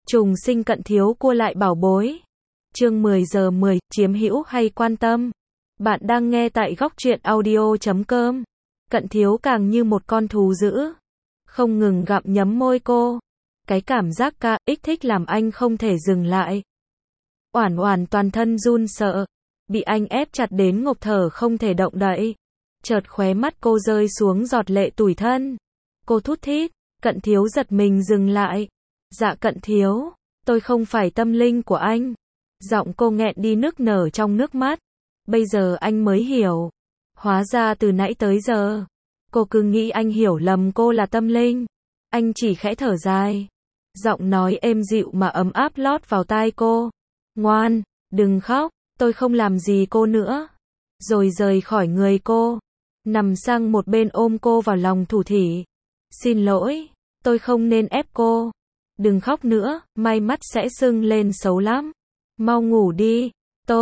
Trùng sinh Cận Thiếu cua lại bảo bối. Chương 10 giờ 10, chiếm hữu hay quan tâm. Bạn đang nghe tại góc truyện audio.com. Cận Thiếu càng như một con thú dữ, không ngừng gặm nhấm môi cô. Cái cảm giác kích thích làm anh không thể dừng lại. Oản Oản toàn thân run sợ, bị anh ép chặt đến ngộp thở không thể động đậy. Chợt khóe mắt cô rơi xuống giọt lệ tủi thân. Cô thút thít. Cận Thiếu giật mình dừng lại. Dạ Cận Thiếu, tôi không phải tâm linh của anh. Giọng cô nghẹn đi nức nở trong nước mắt. Bây giờ anh mới hiểu. Hóa ra từ nãy tới giờ, cô cứ nghĩ anh hiểu lầm cô là tâm linh. Anh chỉ khẽ thở dài. Giọng nói êm dịu mà ấm áp lót vào tai cô. Ngoan, đừng khóc, tôi không làm gì cô nữa. Rồi rời khỏi người cô. Nằm sang một bên ôm cô vào lòng thủ thỉ. Xin lỗi, tôi không nên ép cô. Đừng khóc nữa, mai mắt sẽ sưng lên xấu lắm. Mau ngủ đi,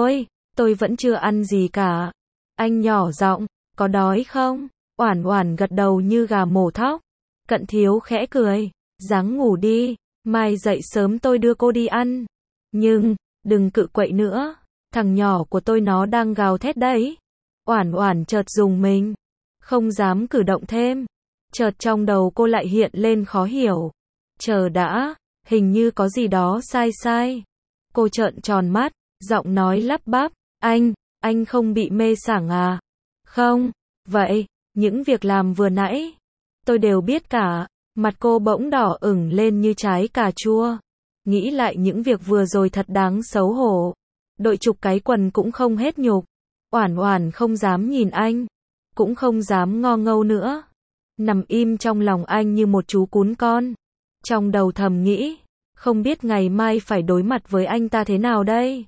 tôi vẫn chưa ăn gì cả. Anh nhỏ giọng, có đói không? Oản Oản gật đầu như gà mổ thóc. Cận Thiếu khẽ cười, ráng ngủ đi, mai dậy sớm tôi đưa cô đi ăn. Nhưng, đừng cự quậy nữa, thằng nhỏ của tôi nó đang gào thét đấy. Oản Oản chợt rùng mình, không dám cử động thêm. Chợt trong đầu cô lại hiện lên khó hiểu. Chờ đã, hình như có gì đó sai. Cô trợn tròn mắt, giọng nói lắp bắp, anh không bị mê sảng à? Không, vậy, những việc làm vừa nãy, tôi đều biết cả. Mặt cô bỗng đỏ ửng lên như trái cà chua. Nghĩ lại những việc vừa rồi thật đáng xấu hổ. Đội chụp cái quần cũng không hết nhục. Oản Oản không dám nhìn anh, cũng không dám ngo ngâu nữa. Nằm im trong lòng anh như một chú cún con. Trong đầu thầm nghĩ, không biết ngày mai phải đối mặt với anh ta thế nào đây.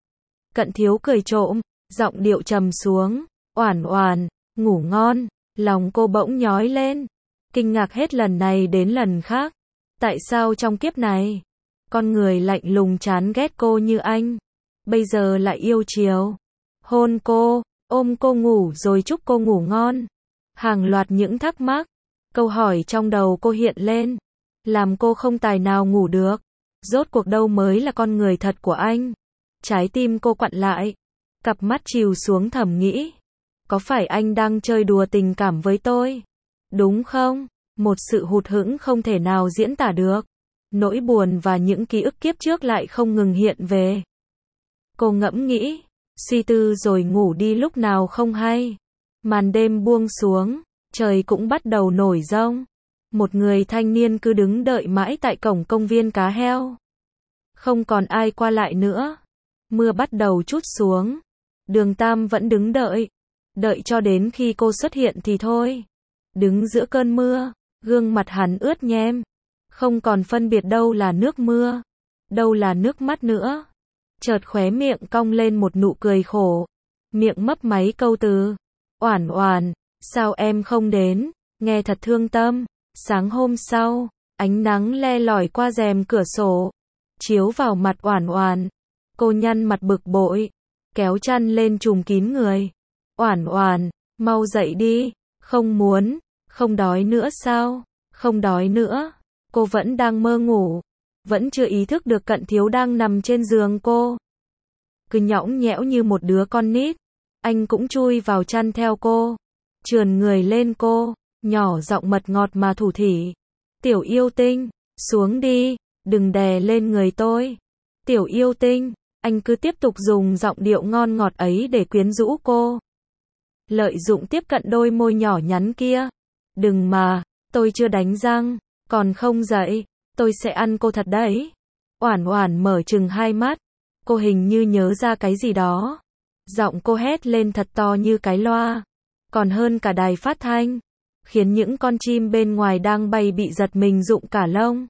Cận Thiếu cười trộm, giọng điệu trầm xuống. Oản Oản, ngủ ngon. Lòng cô bỗng nhói lên, kinh ngạc hết lần này đến lần khác. Tại sao trong kiếp này, con người lạnh lùng chán ghét cô như anh, bây giờ lại yêu chiều, hôn cô, ôm cô ngủ rồi chúc cô ngủ ngon. Hàng loạt những thắc mắc, câu hỏi trong đầu cô hiện lên, làm cô không tài nào ngủ được. Rốt cuộc đâu mới là con người thật của anh? Trái tim cô quặn lại, cặp mắt trìu xuống thầm nghĩ, có phải anh đang chơi đùa tình cảm với tôi? Đúng không? Một sự hụt hẫng không thể nào diễn tả được. Nỗi buồn và những ký ức kiếp trước lại không ngừng hiện về. Cô ngẫm nghĩ, suy tư rồi ngủ đi lúc nào không hay. Màn đêm buông xuống, trời cũng bắt đầu nổi giông. Một người thanh niên cứ đứng đợi mãi tại cổng công viên cá heo. Không còn ai qua lại nữa. Mưa bắt đầu trút xuống. Đường Tam vẫn đứng đợi. Đợi cho đến khi cô xuất hiện thì thôi. Đứng giữa cơn mưa, gương mặt hắn ướt nhem. Không còn phân biệt đâu là nước mưa, đâu là nước mắt nữa. Chợt khóe miệng cong lên một nụ cười khổ. Miệng mấp máy câu từ. Oản Oản, sao em không đến? Nghe thật thương tâm. Sáng hôm sau, ánh nắng le lỏi qua rèm cửa sổ, chiếu vào mặt Oản Oản. Cô nhăn mặt bực bội, kéo chăn lên trùm kín người. Oản Oản, mau dậy đi. Không muốn, không đói nữa sao? Không đói nữa. Cô vẫn đang mơ ngủ, vẫn chưa ý thức được Cận Thiếu đang nằm trên giường cô. Cứ nhõng nhẽo như một đứa con nít. Anh cũng chui vào chăn theo cô, trườn người lên cô, nhỏ giọng mật ngọt mà thủ thỉ. Tiểu yêu tinh, xuống đi, đừng đè lên người tôi. Tiểu yêu tinh, anh cứ tiếp tục dùng giọng điệu ngon ngọt ấy để quyến rũ cô. Lợi dụng tiếp cận đôi môi nhỏ nhắn kia. Đừng mà, tôi chưa đánh răng, còn không dậy, tôi sẽ ăn cô thật đấy. Oản Oản mở trừng hai mắt, cô hình như nhớ ra cái gì đó. Giọng cô hét lên thật to như cái loa, còn hơn cả đài phát thanh, khiến những con chim bên ngoài đang bay bị giật mình rụng cả lông.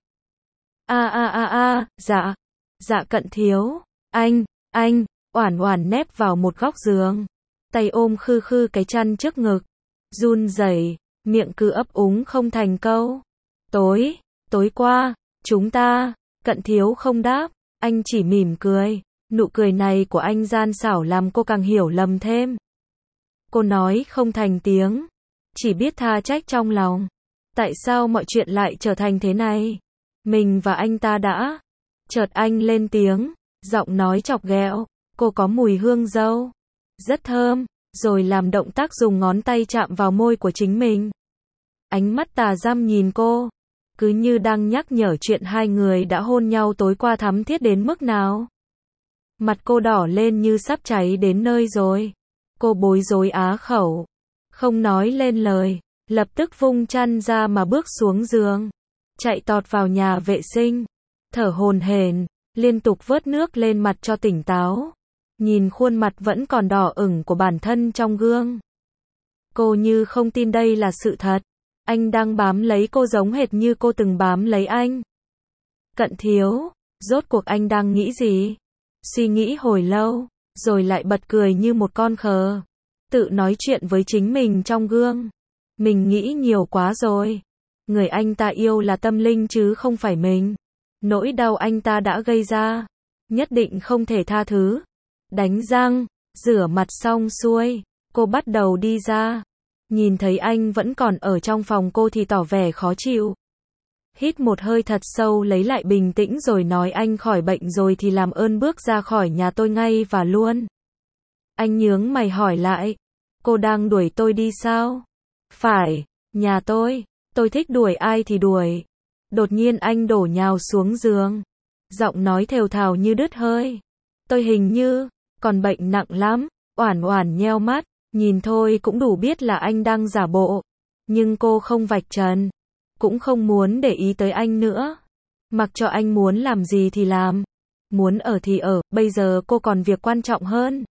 Dạ Cận Thiếu, anh, Oản Oản nép vào một góc giường, tay ôm khư khư cái chăn trước ngực, run rẩy, miệng cứ ấp úng không thành câu. Tối qua, chúng ta, Cận Thiếu không đáp, anh chỉ mỉm cười. Nụ cười này của anh gian xảo làm cô càng hiểu lầm thêm. Cô nói không thành tiếng, chỉ biết tha trách trong lòng. Tại sao mọi chuyện lại trở thành thế này? Mình và anh ta đã Chợt anh lên tiếng, giọng nói chọc ghẹo, cô có mùi hương dâu. Rất thơm, rồi làm động tác dùng ngón tay chạm vào môi của chính mình. Ánh mắt tà dăm nhìn cô, cứ như đang nhắc nhở chuyện hai người đã hôn nhau tối qua thắm thiết đến mức nào. Mặt cô đỏ lên như sắp cháy đến nơi rồi. Cô bối rối á khẩu, không nói lên lời, lập tức vung chăn ra mà bước xuống giường, chạy tọt vào nhà vệ sinh, thở hổn hển, liên tục vớt nước lên mặt cho tỉnh táo, nhìn khuôn mặt vẫn còn đỏ ửng của bản thân trong gương. Cô như không tin đây là sự thật, anh đang bám lấy cô giống hệt như cô từng bám lấy anh. Cận Thiếu, rốt cuộc anh đang nghĩ gì? Suy nghĩ hồi lâu, rồi lại bật cười như một con khờ, tự nói chuyện với chính mình trong gương. Mình nghĩ nhiều quá rồi. Người anh ta yêu là Tâm Linh chứ không phải mình. Nỗi đau anh ta đã gây ra, nhất định không thể tha thứ. Đánh răng, rửa mặt xong xuôi, cô bắt đầu đi ra. Nhìn thấy anh vẫn còn ở trong phòng cô thì tỏ vẻ khó chịu. Hít một hơi thật sâu lấy lại bình tĩnh rồi nói anh khỏi bệnh rồi thì làm ơn bước ra khỏi nhà tôi ngay và luôn. Anh nhướng mày hỏi lại, cô đang đuổi tôi đi sao? Phải, nhà tôi thích đuổi ai thì đuổi. Đột nhiên anh đổ nhào xuống giường, giọng nói thều thào như đứt hơi. Tôi hình như còn bệnh nặng lắm. Oản Oản nheo mắt, nhìn thôi cũng đủ biết là anh đang giả bộ. Nhưng cô không vạch trần, cũng không muốn để ý tới anh nữa. Mặc cho anh muốn làm gì thì làm, muốn ở thì ở, bây giờ cô còn việc quan trọng hơn.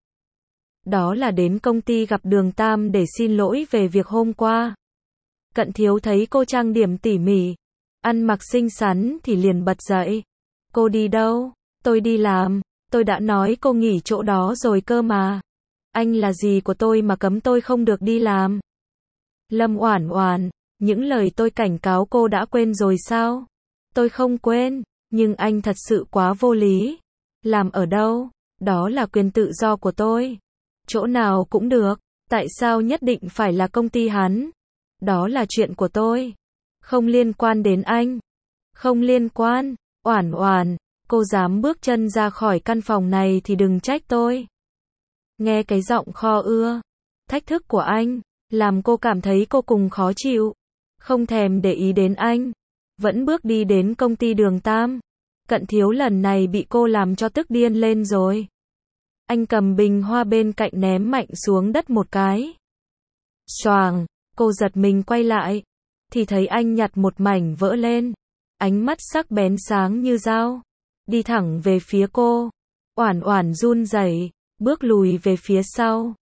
Đó là đến công ty gặp Đường Tam để xin lỗi về việc hôm qua. Cận Thiếu thấy cô trang điểm tỉ mỉ, ăn mặc xinh xắn thì liền bật dậy. Cô đi đâu? Tôi đi làm, tôi đã nói cô nghỉ chỗ đó rồi cơ mà. Anh là gì của tôi mà cấm tôi không được đi làm? Lâm Oản Oản, những lời tôi cảnh cáo cô đã quên rồi sao? Tôi không quên, nhưng anh thật sự quá vô lý. Làm ở đâu? Đó là quyền tự do của tôi. Chỗ nào cũng được, tại sao nhất định phải là công ty hắn? Đó là chuyện của tôi, không liên quan đến anh. Không liên quan. Oản Oản, cô dám bước chân ra khỏi căn phòng này thì đừng trách tôi. Nghe cái giọng kho ưa, thách thức của anh, làm cô cảm thấy cô cùng khó chịu. Không thèm để ý đến anh, vẫn bước đi đến công ty Đường Tam. Cận Thiếu lần này bị cô làm cho tức điên lên rồi. Anh cầm bình hoa bên cạnh ném mạnh xuống đất một cái. Choàng, cô giật mình quay lại, thì thấy anh nhặt một mảnh vỡ lên. Ánh mắt sắc bén sáng như dao, đi thẳng về phía cô. Oản Oản run rẩy, bước lùi về phía sau.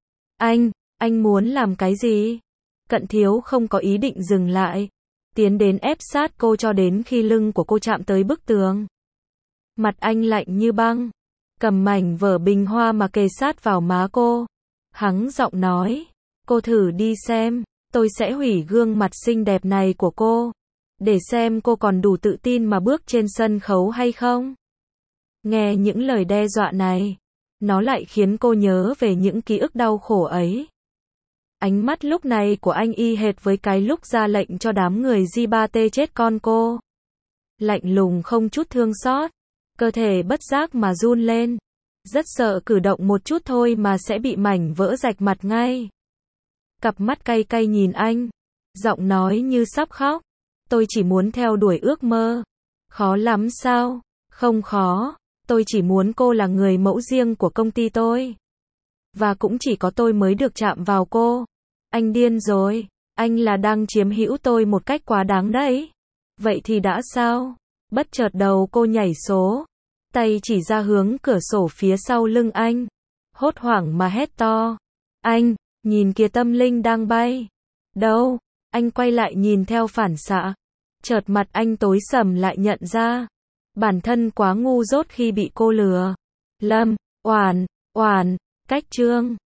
Anh muốn làm cái gì? Cận Thiếu không có ý định dừng lại, tiến đến ép sát cô cho đến khi lưng của cô chạm tới bức tường. Mặt anh lạnh như băng, cầm mảnh vỡ bình hoa mà kề sát vào má cô. Hắng giọng nói, cô thử đi xem, tôi sẽ hủy gương mặt xinh đẹp này của cô, để xem cô còn đủ tự tin mà bước trên sân khấu hay không. Nghe những lời đe dọa này, nó lại khiến cô nhớ về những ký ức đau khổ ấy. Ánh mắt lúc này của anh y hệt với cái lúc ra lệnh cho đám người J3T chết con cô. Lạnh lùng không chút thương xót, cơ thể bất giác mà run lên. Rất sợ cử động một chút thôi mà sẽ bị mảnh vỡ rạch mặt ngay. Cặp mắt cay cay nhìn anh, giọng nói như sắp khóc. Tôi chỉ muốn theo đuổi ước mơ. Khó lắm sao? Không khó, tôi chỉ muốn cô là người mẫu riêng của công ty tôi. Và cũng chỉ có tôi mới được chạm vào cô. Anh điên rồi, anh là đang chiếm hữu tôi một cách quá đáng đấy. Vậy thì đã sao? Bất chợt đầu cô nhảy số, tay chỉ ra hướng cửa sổ phía sau lưng anh. Hốt hoảng mà hét to. Anh, nhìn kìa Tâm Linh đang bay. Đâu? Anh quay lại nhìn theo phản xạ. Chợt mặt anh tối sầm lại nhận ra. Bản thân quá ngu dốt khi bị cô lừa. Lâm Oản Oản, cách chương